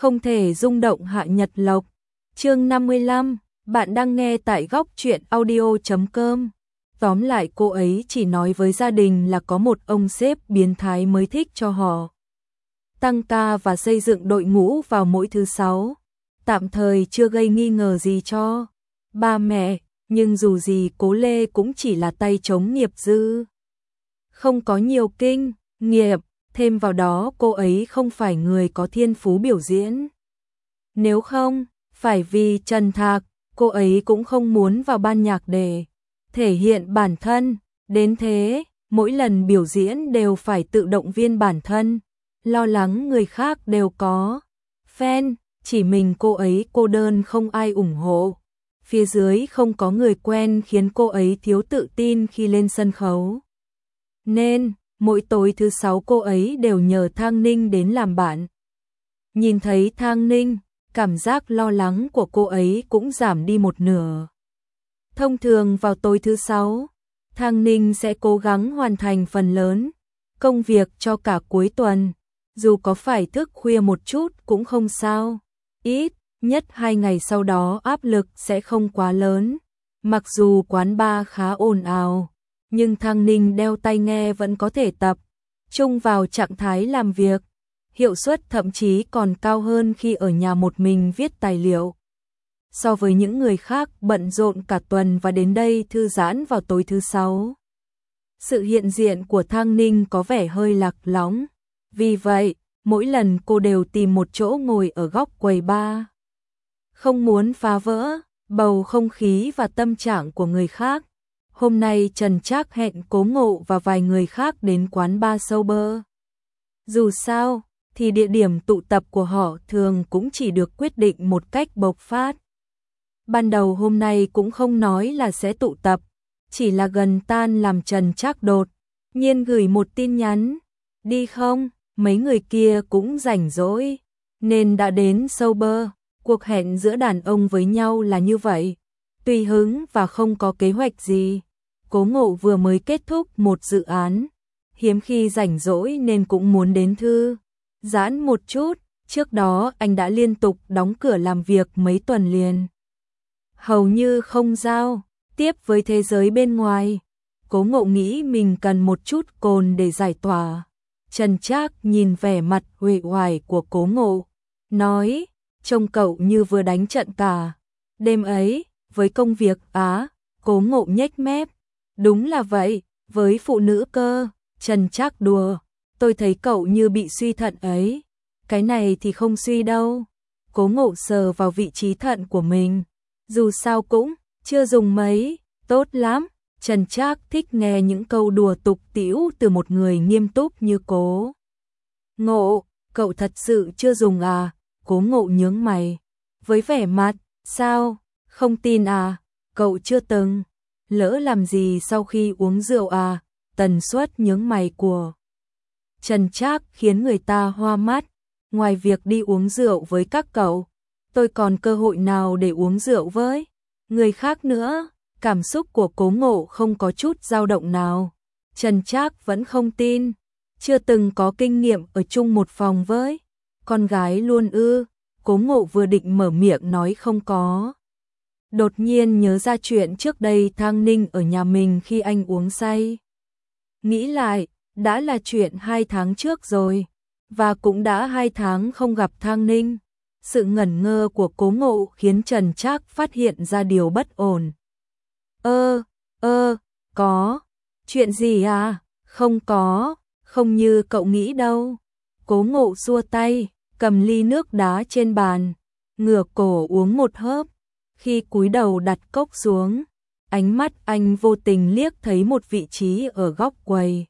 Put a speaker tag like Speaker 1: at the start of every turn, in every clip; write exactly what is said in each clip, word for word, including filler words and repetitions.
Speaker 1: Không thể rung động hạ nhật lộc. Chương năm mươi lăm, bạn đang nghe tại góc truyện audio chấm com. Tóm lại cô ấy chỉ nói với gia đình là có một ông sếp biến thái mới thích cho họ tăng ca và xây dựng đội ngũ vào mỗi thứ sáu. Tạm thời chưa gây nghi ngờ gì cho ba mẹ, nhưng dù gì Cố Lê cũng chỉ là tay chống nghiệp dư. Không có nhiều kinh nghiệm, thêm vào đó cô ấy không phải người có thiên phú biểu diễn. Nếu không, phải vì Trần Thạc, cô ấy cũng không muốn vào ban nhạc để thể hiện bản thân. Đến thế, mỗi lần biểu diễn đều phải tự động viên bản thân, lo lắng người khác đều có fan, chỉ mình cô ấy cô đơn không ai ủng hộ. Phía dưới không có người quen khiến cô ấy thiếu tự tin khi lên sân khấu. Nên, mỗi tối thứ sáu cô ấy đều nhờ Thang Ninh đến làm bạn. Nhìn thấy Thang Ninh, cảm giác lo lắng của cô ấy cũng giảm đi một nửa. Thông thường vào tối thứ sáu, Thang Ninh sẽ cố gắng hoàn thành phần lớn công việc cho cả cuối tuần, dù có phải thức khuya một chút cũng không sao. Ít nhất hai ngày sau đó áp lực sẽ không quá lớn. Mặc dù quán bar khá ồn ào, nhưng Thang Ninh đeo tai nghe vẫn có thể tập trung vào trạng thái làm việc. Hiệu suất thậm chí còn cao hơn khi ở nhà một mình viết tài liệu. So với những người khác bận rộn cả tuần và đến đây thư giãn vào tối thứ sáu, sự hiện diện của Thang Ninh có vẻ hơi lạc lõng. Vì vậy, mỗi lần cô đều tìm một chỗ ngồi ở góc quầy bar. Không muốn phá vỡ bầu không khí và tâm trạng của người khác. Hôm nay Trần Trác hẹn Cố Ngộ và vài người khác đến quán bar Sober. Dù sao, thì địa điểm tụ tập của họ thường cũng chỉ được quyết định một cách bộc phát. Ban đầu hôm nay cũng không nói là sẽ tụ tập, chỉ là gần tan làm Trần Trác đột nhiên gửi một tin nhắn. Đi không? Mấy người kia cũng rảnh rỗi, nên đã đến Sober. Cuộc hẹn giữa đàn ông với nhau là như vậy, tùy hứng và không có kế hoạch gì. Cố Ngộ vừa mới kết thúc một dự án, hiếm khi rảnh rỗi nên cũng muốn đến thư giãn một chút. Trước đó anh đã liên tục đóng cửa làm việc mấy tuần liền, hầu như không giao tiếp với thế giới bên ngoài. Cố Ngộ nghĩ mình cần một chút cồn để giải tỏa. Trần Trác nhìn vẻ mặt uể oải của Cố Ngộ, nói, trông cậu như vừa đánh trận cả đêm ấy. Với công việc á? Cố Ngộ nhếch mép, đúng là vậy, với phụ nữ cơ. Trần Trác đùa, tôi thấy cậu như bị suy thận ấy. Cái này thì không suy đâu. Cố Ngộ sờ vào vị trí thận của mình, dù sao cũng chưa dùng mấy, tốt lắm. Trần Trác thích nghe những câu đùa tục tĩu từ một người nghiêm túc như Cố Ngộ. Cậu thật sự chưa dùng à? Cố Ngộ nhướng mày, với vẻ mặt, sao, không tin à? Cậu chưa từng lỡ làm gì sau khi uống rượu à? Tần suất nhướng mày của Trần Trác khiến người ta hoa mắt. Ngoài việc đi uống rượu với các cậu, tôi còn cơ hội nào để uống rượu với người khác nữa? Cảm xúc của Cố Ngộ không có chút dao động nào. Trần Trác vẫn không tin, chưa từng có kinh nghiệm ở chung một phòng với con gái luôn ư? Cố Ngộ vừa định mở miệng nói không có, đột nhiên nhớ ra chuyện trước đây Thang Ninh ở nhà mình khi anh uống say. Nghĩ lại, đã là chuyện hai tháng trước rồi, và cũng đã hai tháng không gặp Thang Ninh. Sự ngẩn ngơ của Cố Ngộ khiến Trần Trác phát hiện ra điều bất ổn. Ơ, ơ, có chuyện gì à? Không có, không như cậu nghĩ đâu. Cố Ngộ xua tay, cầm ly nước đá trên bàn, ngửa cổ uống một hớp. Khi cúi đầu đặt cốc xuống, ánh mắt anh vô tình liếc thấy một vị trí ở góc quầy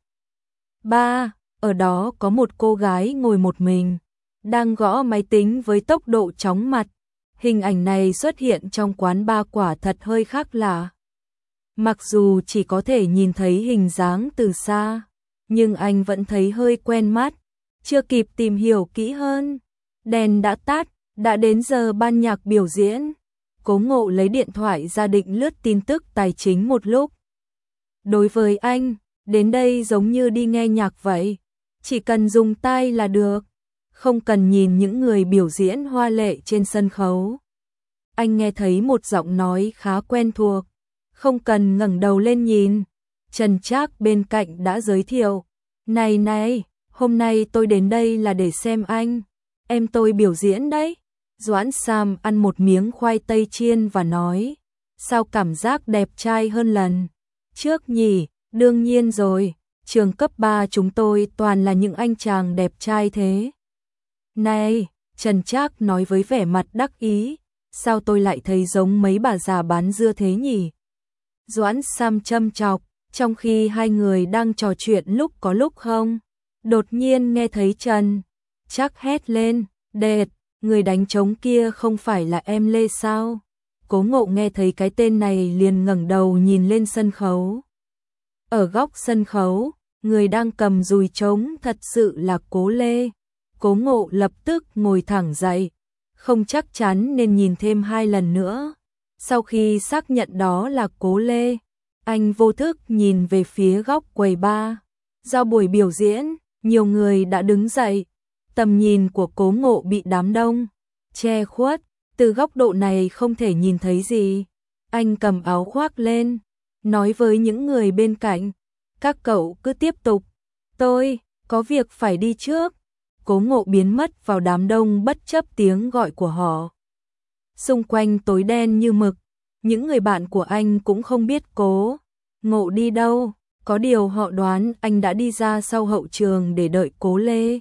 Speaker 1: ba. Ở đó có một cô gái ngồi một mình, đang gõ máy tính với tốc độ chóng mặt. Hình ảnh này xuất hiện trong quán bar quả thật hơi khác lạ. Mặc dù chỉ có thể nhìn thấy hình dáng từ xa, nhưng anh vẫn thấy hơi quen mắt. Chưa kịp tìm hiểu kỹ hơn, đèn đã tắt, đã đến giờ ban nhạc biểu diễn. Cố Ngộ lấy điện thoại ra định lướt tin tức tài chính một lúc. Đối với anh, đến đây giống như đi nghe nhạc vậy, chỉ cần dùng tai là được. không cần nhìn những người biểu diễn hoa lệ trên sân khấu. Anh nghe thấy một giọng nói khá quen thuộc, không cần ngẩng đầu lên nhìn. Trần Trác bên cạnh đã giới thiệu, này này, hôm nay tôi đến đây là để xem anh, em tôi biểu diễn đấy. Doãn Sam ăn một miếng khoai tây chiên và nói, sao cảm giác đẹp trai hơn lần trước nhỉ? Đương nhiên rồi, trường cấp ba chúng tôi toàn là những anh chàng đẹp trai thế. Này, Trần Trác nói với vẻ mặt đắc ý, sao tôi lại thấy giống mấy bà già bán dưa thế nhỉ? Doãn Sam châm chọc, trong khi hai người đang trò chuyện lúc có lúc không. Đột nhiên nghe thấy Trần Trác hét lên, đệt, người đánh trống kia không phải là em Lê sao? Cố Ngộ nghe thấy cái tên này liền ngẩng đầu nhìn lên sân khấu. Ở góc sân khấu, người đang cầm dùi trống thật sự là Cố Lê. Cố Ngộ lập tức ngồi thẳng dậy, không chắc chắn nên nhìn thêm hai lần nữa. Sau khi xác nhận đó là Cố Lê, anh vô thức nhìn về phía góc quầy bar. Do buổi biểu diễn, nhiều người đã đứng dậy, tầm nhìn của Cố Ngộ bị đám đông che khuất, từ góc độ này không thể nhìn thấy gì. Anh cầm áo khoác lên, nói với những người bên cạnh, các cậu cứ tiếp tục, tôi có việc phải đi trước. Cố Ngộ biến mất vào đám đông bất chấp tiếng gọi của họ. Xung quanh tối đen như mực, những người bạn của anh cũng không biết Cố Ngộ đi đâu, có điều họ đoán anh đã đi ra sau hậu trường để đợi Cố Lê,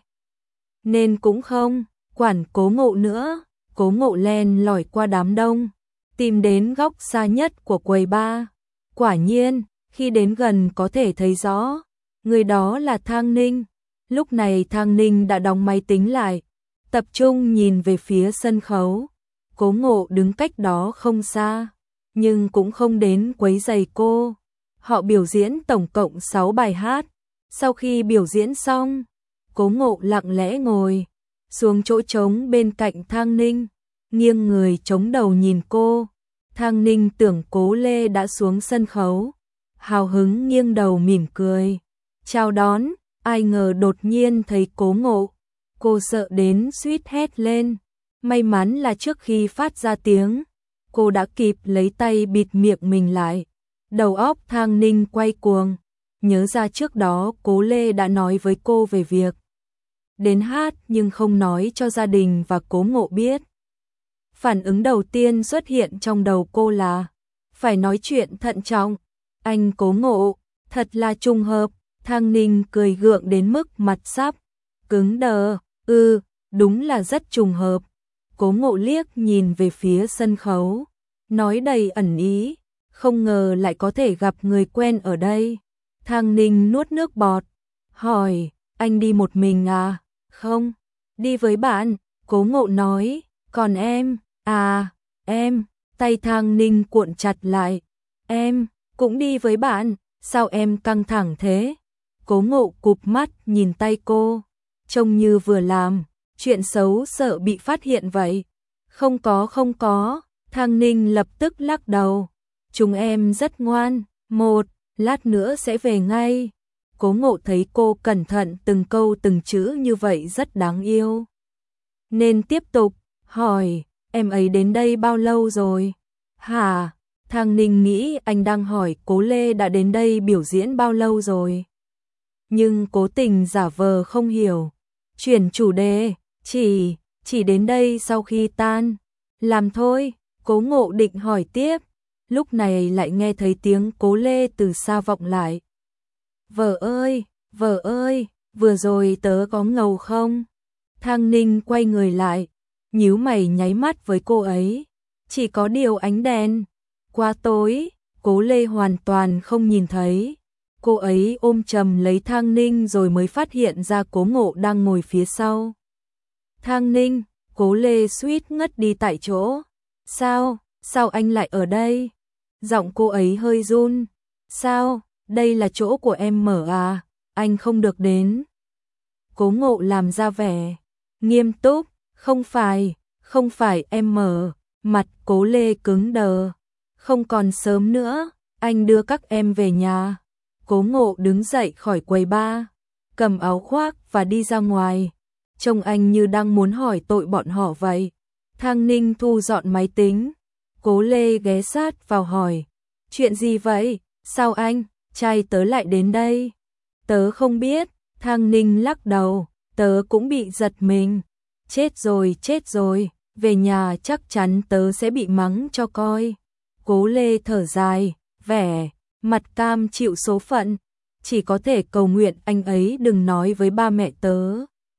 Speaker 1: nên cũng không quản Cố Ngộ nữa. Cố Ngộ len lỏi qua đám đông, tìm đến góc xa nhất của quầy bar. Quả nhiên, khi đến gần có thể thấy rõ, người đó là Thang Ninh. Lúc này Thang Ninh đã đóng máy tính lại, tập trung nhìn về phía sân khấu. Cố Ngộ đứng cách đó không xa, nhưng cũng không đến quấy rầy cô. Họ biểu diễn tổng cộng sáu bài hát. Sau khi biểu diễn xong, Cố Ngộ lặng lẽ ngồi xuống chỗ trống bên cạnh Thang Ninh, nghiêng người chống đầu nhìn cô. Thang Ninh tưởng Cố Lê đã xuống sân khấu, hào hứng nghiêng đầu mỉm cười chào đón. Ai ngờ đột nhiên thấy Cố Ngộ, cô sợ đến suýt hét lên. May mắn là trước khi phát ra tiếng, cô đã kịp lấy tay bịt miệng mình lại. Đầu óc Thang Ninh quay cuồng, nhớ ra trước đó Cố Lê đã nói với cô về việc đến hát nhưng không nói cho gia đình và Cố Ngộ biết. Phản ứng đầu tiên xuất hiện trong đầu cô là phải nói chuyện thận trọng. Anh Cố Ngộ, thật là trùng hợp. Thang Ninh cười gượng đến mức mặt sắp cứng đờ. Ừ, đúng là rất trùng hợp. Cố Ngộ liếc nhìn về phía sân khấu, nói đầy ẩn ý, không ngờ lại có thể gặp người quen ở đây. Thang Ninh nuốt nước bọt, hỏi, anh đi một mình à? Không, đi với bạn. Cố Ngộ nói, còn em? À, em. Tay Thang Ninh cuộn chặt lại, em cũng đi với bạn, sao em căng thẳng thế? Cố Ngộ cụp mắt nhìn tay cô, trông như vừa làm chuyện xấu sợ bị phát hiện vậy. Không có không có. Thang Ninh lập tức lắc đầu, chúng em rất ngoan, một lát nữa sẽ về ngay. Cố Ngộ thấy cô cẩn thận từng câu từng chữ như vậy rất đáng yêu, nên tiếp tục hỏi, em ấy đến đây bao lâu rồi? Hả? Thang Ninh nghĩ anh đang hỏi Cố Lê đã đến đây biểu diễn bao lâu rồi, nhưng cố tình giả vờ không hiểu, chuyển chủ đề, chỉ, chỉ đến đây sau khi tan làm thôi. Cố Ngộ định hỏi tiếp, lúc này lại nghe thấy tiếng Cố Lê từ xa vọng lại. Vợ ơi, vợ ơi, vừa rồi tớ có ngầu không? Thang Ninh quay người lại, nhíu mày nháy mắt với cô ấy, chỉ có điều ánh đèn quá tối, Cố Lê hoàn toàn không nhìn thấy. Cô ấy ôm chầm lấy Thang Ninh rồi mới phát hiện ra Cố Ngộ đang ngồi phía sau Thang Ninh. Cố Lê suýt ngất đi tại chỗ. Sao, sao anh lại ở đây? Giọng cô ấy hơi run. Sao, đây là chỗ của em mở à, anh không được đến. Cố Ngộ làm ra vẻ nghiêm túc, không phải, không phải em mở. Mặt Cố Lê cứng đờ. Không còn sớm nữa, anh đưa các em về nhà. Cố Ngộ đứng dậy khỏi quầy bar, cầm áo khoác và đi ra ngoài. trông anh như đang muốn hỏi tội bọn họ vậy. Thang Ninh thu dọn máy tính, Cố Lê ghé sát vào hỏi, chuyện gì vậy, sao anh, trai tớ lại đến đây? Tớ không biết, Thang Ninh lắc đầu, tớ cũng bị giật mình. Chết rồi, chết rồi, về nhà chắc chắn tớ sẽ bị mắng cho coi. Cố Lê thở dài, vẻ mặt cam chịu số phận, chỉ có thể cầu nguyện anh ấy đừng nói với ba mẹ tớ.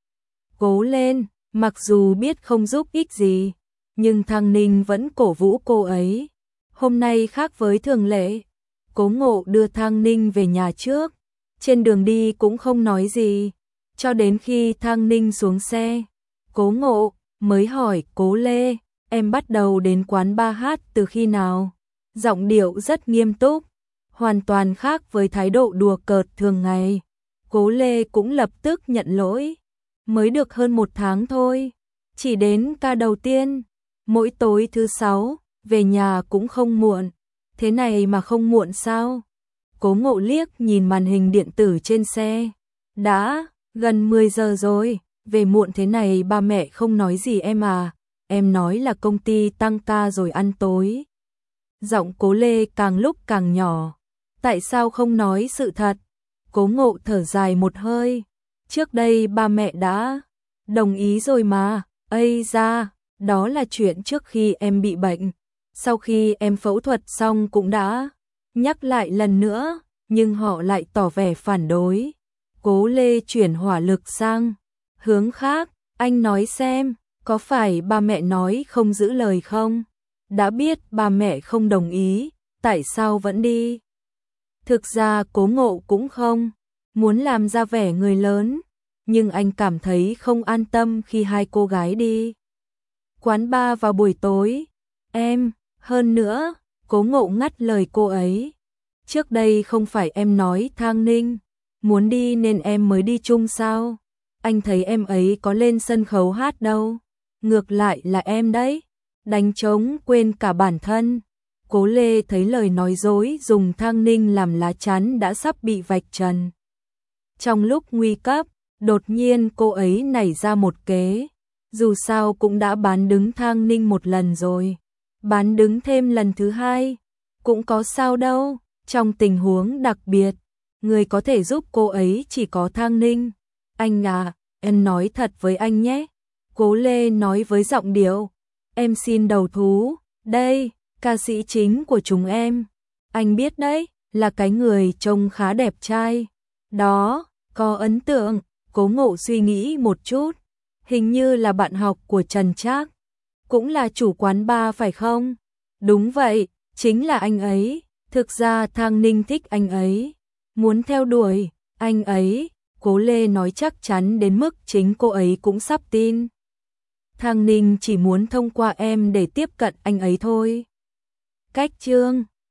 Speaker 1: Cố lên, mặc dù biết không giúp ích gì, nhưng Thang Ninh vẫn cổ vũ cô ấy. Hôm nay khác với thường lệ, Cố Ngộ đưa Thang Ninh về nhà trước, trên đường đi cũng không nói gì, cho đến khi Thang Ninh xuống xe, Cố Ngộ mới hỏi Cố Lê, em bắt đầu đến quán bar hát từ khi nào? Giọng điệu rất nghiêm túc, hoàn toàn khác với thái độ đùa cợt thường ngày. Cố Lê cũng lập tức nhận lỗi, mới được hơn một tháng thôi, chỉ đến ca đầu tiên, mỗi tối thứ sáu, về nhà cũng không muộn, thế này mà không muộn sao? Cố Ngộ liếc nhìn màn hình điện tử trên xe, đã gần mười giờ rồi, về muộn thế này ba mẹ không nói gì em à, em nói là công ty tăng ca rồi ăn tối. Giọng Cố Lê càng lúc càng nhỏ, tại sao không nói sự thật? Cố Ngộ thở dài một hơi, trước đây ba mẹ đã đồng ý rồi mà, ây da, đó là chuyện trước khi em bị bệnh, sau khi em phẫu thuật xong cũng đã nhắc lại lần nữa, nhưng họ lại tỏ vẻ phản đối. Cố Lê chuyển hỏa lực sang hướng khác, anh nói xem, có phải ba mẹ nói không giữ lời không? Đã biết ba mẹ không đồng ý, tại sao vẫn đi? Thực ra Cố Ngộ cũng không muốn làm ra vẻ người lớn, nhưng anh cảm thấy không an tâm khi hai cô gái đi quán bar vào buổi tối. Em, hơn nữa, Cố Ngộ ngắt lời cô ấy. Trước đây không phải em nói Thang Ninh muốn đi nên em mới đi chung sao? Anh thấy em ấy có lên sân khấu hát đâu. Ngược lại là em đấy, đánh trống quên cả bản thân. Cố Lê thấy lời nói dối dùng Thang Ninh làm lá chắn đã sắp bị vạch trần. Trong lúc nguy cấp, đột nhiên cô ấy nảy ra một kế. Dù sao cũng đã bán đứng Thang Ninh một lần rồi, bán đứng thêm lần thứ hai, cũng có sao đâu. Trong tình huống đặc biệt, người có thể giúp cô ấy chỉ có Thang Ninh. Anh à, em nói thật với anh nhé. Cố Lê nói với giọng điệu, em xin đầu thú, đây, ca sĩ chính của chúng em. Anh biết đấy, là cái người trông khá đẹp trai. Đó, có ấn tượng. Cố Ngộ suy nghĩ một chút, hình như là bạn học của Trần Trác, cũng là chủ quán bar phải không? Đúng vậy, chính là anh ấy. Thực ra Thang Ninh thích anh ấy, muốn theo đuổi anh ấy. Cố Lê nói chắc chắn đến mức chính cô ấy cũng sắp tin. Thang Ninh chỉ muốn thông qua em để tiếp cận anh ấy thôi. Cách chương